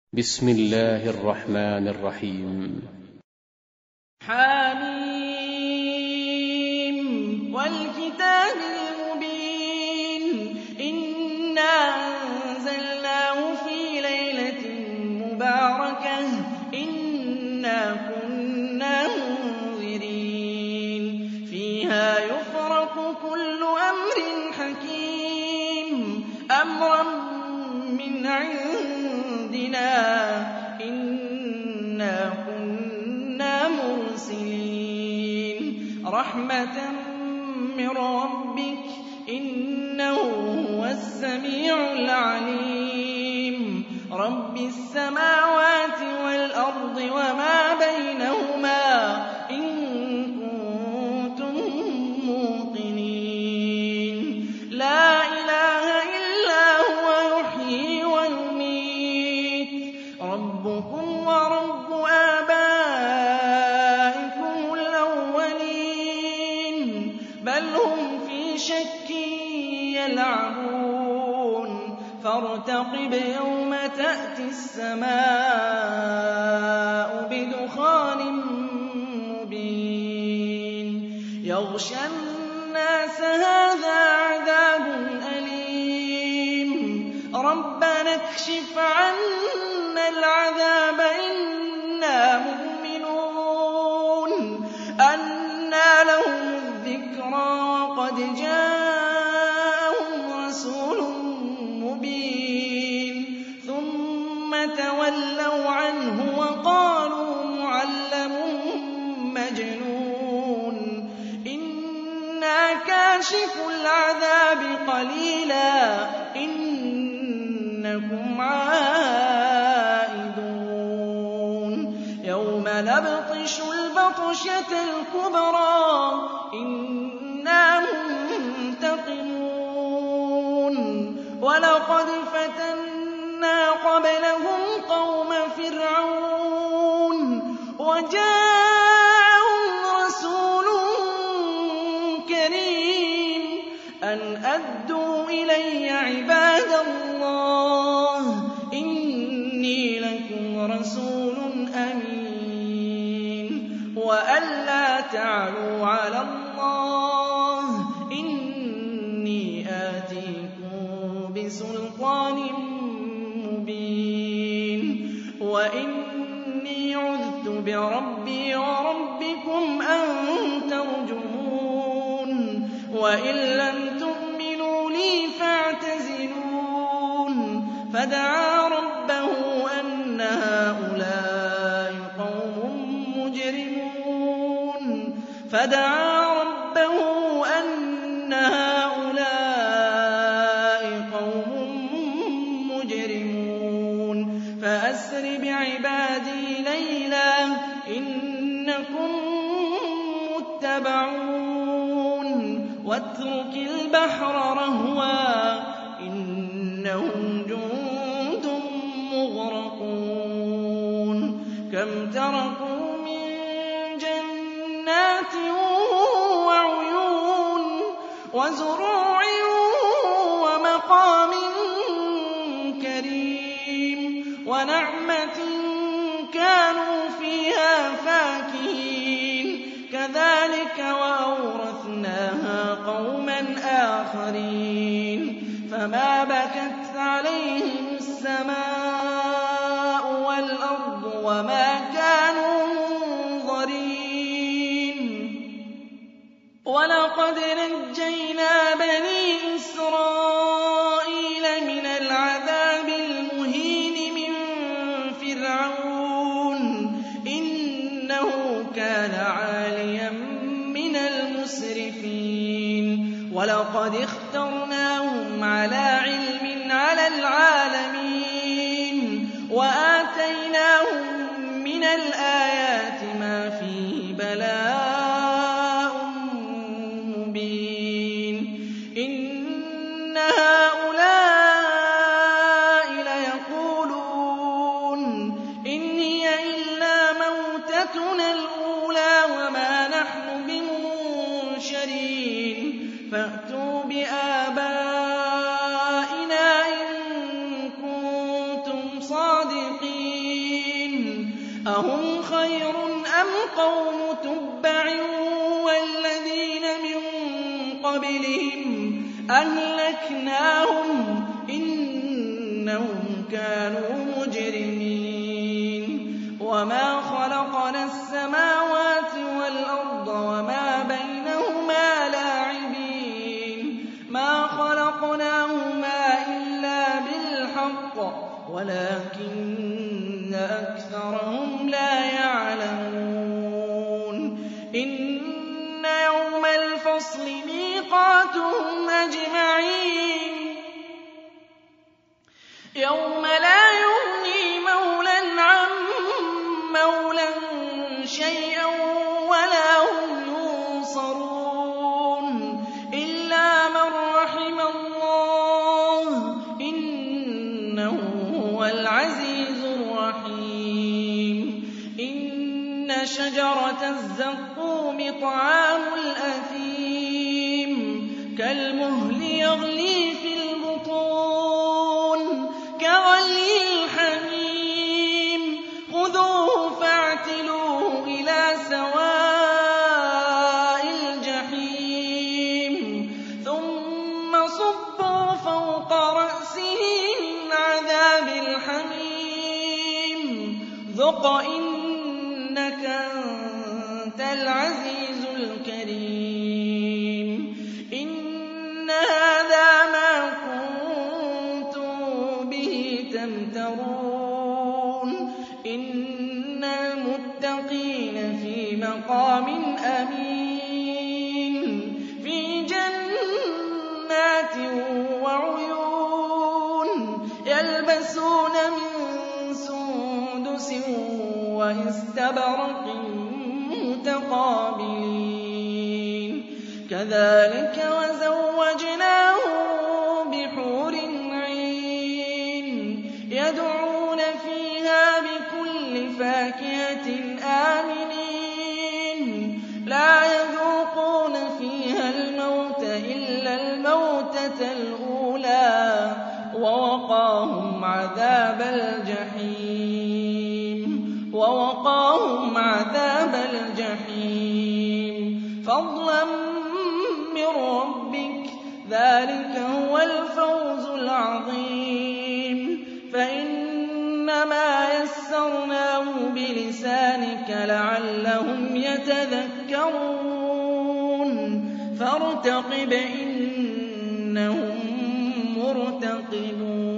بسم الله الرحمن الرحيم. حم والكتاب المبين إنا أنزلناه في ليلة مباركة إنا كنا منذرين فيها يفرق كل أمر حكيم أمرا من عندنا إنا كنا مرسلين رحمة من ربك إنه هو السميع العليم رب السماوات والأرض وما بينهما إن كنتم موقنين لا إله إلا هو يحيي ويميت ربكم ورب آبائكم الأولين بل هم في شك يلعبون فارتقب يوم تأتي السماء بدخان مبين يغشى الناس هذا عذاب أليم ربنا اكشف عنا العذاب إنا مؤمنون أنى لهم الذكرى وقد جاءهم رسول مبين ثم تولوا عنه وقالوا معلم مجنون إنا كاشف العذاب قليلا إنكم عائدون يوم نبطش البطشة الكبرى إنا منتقمون ولقد فتنا قبلهم قوم فرعون وجاءهم رسول كريم أن أدوا إلي عباد الله إني لكم رسول أمين وأن لا تعلوا على الله إني آتيكم بسلطان مبين وإني عذت بربي وربكم أن ترجمون وإن لم تؤمنوا لي فاعتزلون فدعا ربه أن هؤلاء قوم مجرمون فأسر بعبادي ليلا إنكم متبعون واترك البحر رهوا إنهم جند مغرقون كم تركوا من جنات وعيون وزروع ومقام كريم ونعمة كانوا فيها فاكهين كذلك وأورثناها قوما آخرين فما بكت عليهم السماء والأرض وما كانوا منظرين ولقد نجينا بني إسرائيل من العذاب المهين من فرعون إنه كان عاليا من المسرفين ولقد اخترناهم على علم على العالمين وآتيناهم من الآيات ما فيه بلاء مبين إن هؤلاء ليقولون إن هي إلا موتتنا الأولى وما نحن بمنشرين فأتوا بآبائنا إن كنتم صَادِقِينَ أَهُمْ خَيْرٌ أَمْ قَوْمُ تُبَّعٍ وَالَّذِينَ مِن قَبْلِهِمْ أَهْلَكْنَاهُمْ إِنَّهُمْ كَانُوا مُجْرِمِينَ وَمَا خَلَقْنَا السَّمَاوَاتِ وَالْأَرْضَ وَمَا بَيْنَهُمَا لَاعِبِينَ مَا خَلَقْنَاهُمَا إِلَّا بِالْحَقِّ وَلَٰكِنَّ أَكْثَرَهُمْ لَا يَعْلَمُونَ إِنَّ يَوْمَ الْفَصْلِ مِيقَاتُهُمْ أَجْمَعِينَ يَوْمَ لَا يُغْنِي مَوْلًى عَن مَّوْلًى شَيْئًا وَلَا هُمْ يُنصَرُونَ إِلَّا مَن رَّحِمَ اللَّهُ إِنَّهُ هُوَ الْعَزِيزُ الرَّحِيمُ إِنَّ شَجَرَتَ الزَّقُّومِ طَعَامُ الْأَثِيمِ كَالْمُهْلِ يَغْلِي فِي الْبُطُونِ كَغَلْيِ الْحَمِيمِ خُذُوهُ فَاعْتِلُوهُ إِلَىٰ سَوَاءِ الْجَحِيمِ ثُمَّ صُبُّوا فَوْقَ رَأْسِهِ مِنْ عَذَابِ الْحَمِيمِ ذُقْ إِنَّكَ أَنتَ الْعَزِيزُ الْكَرِيمُ إِنَّ هَٰذَا مَا كُنتُم بِهِ تَمْتَرُونَ إِنَّ الْمُتَّقِينَ فِي مَقَامٍ أَمِينٍ فِي جَنَّاتٍ وَعُيُونٍ يَلْبَسُونَ مِن سُندُسٍ وَإِسْتَبْرَقٍ مُّتَقَابِلِينَ كَذَٰلِكَ وَزَوَّجْنَاهُم بِحُورٍ عِينٍ يَدْعُونَ فِيهَا بِكُلِّ فَاكِهَةٍ آمِنِينَ لَا يَذُوقُونَ فِيهَا الْمَوْتَ إِلَّا الْمَوْتَةَ الْأُولَىٰ وَوَقَاهُمْ عَذَابَ الْجَحِيمِ فَضْلًا مِّن رَّبِّكَ ذَٰلِكَ هُوَ الْفَوْزُ الْعَظِيمُ فَإِنَّمَا يَسَّرْنَاهُ بِلِسَانِكَ لَعَلَّهُمْ يَتَذَكَّرُونَ فَارْتَقِبْ إِنَّهُم مُّرْتَقِبُونَ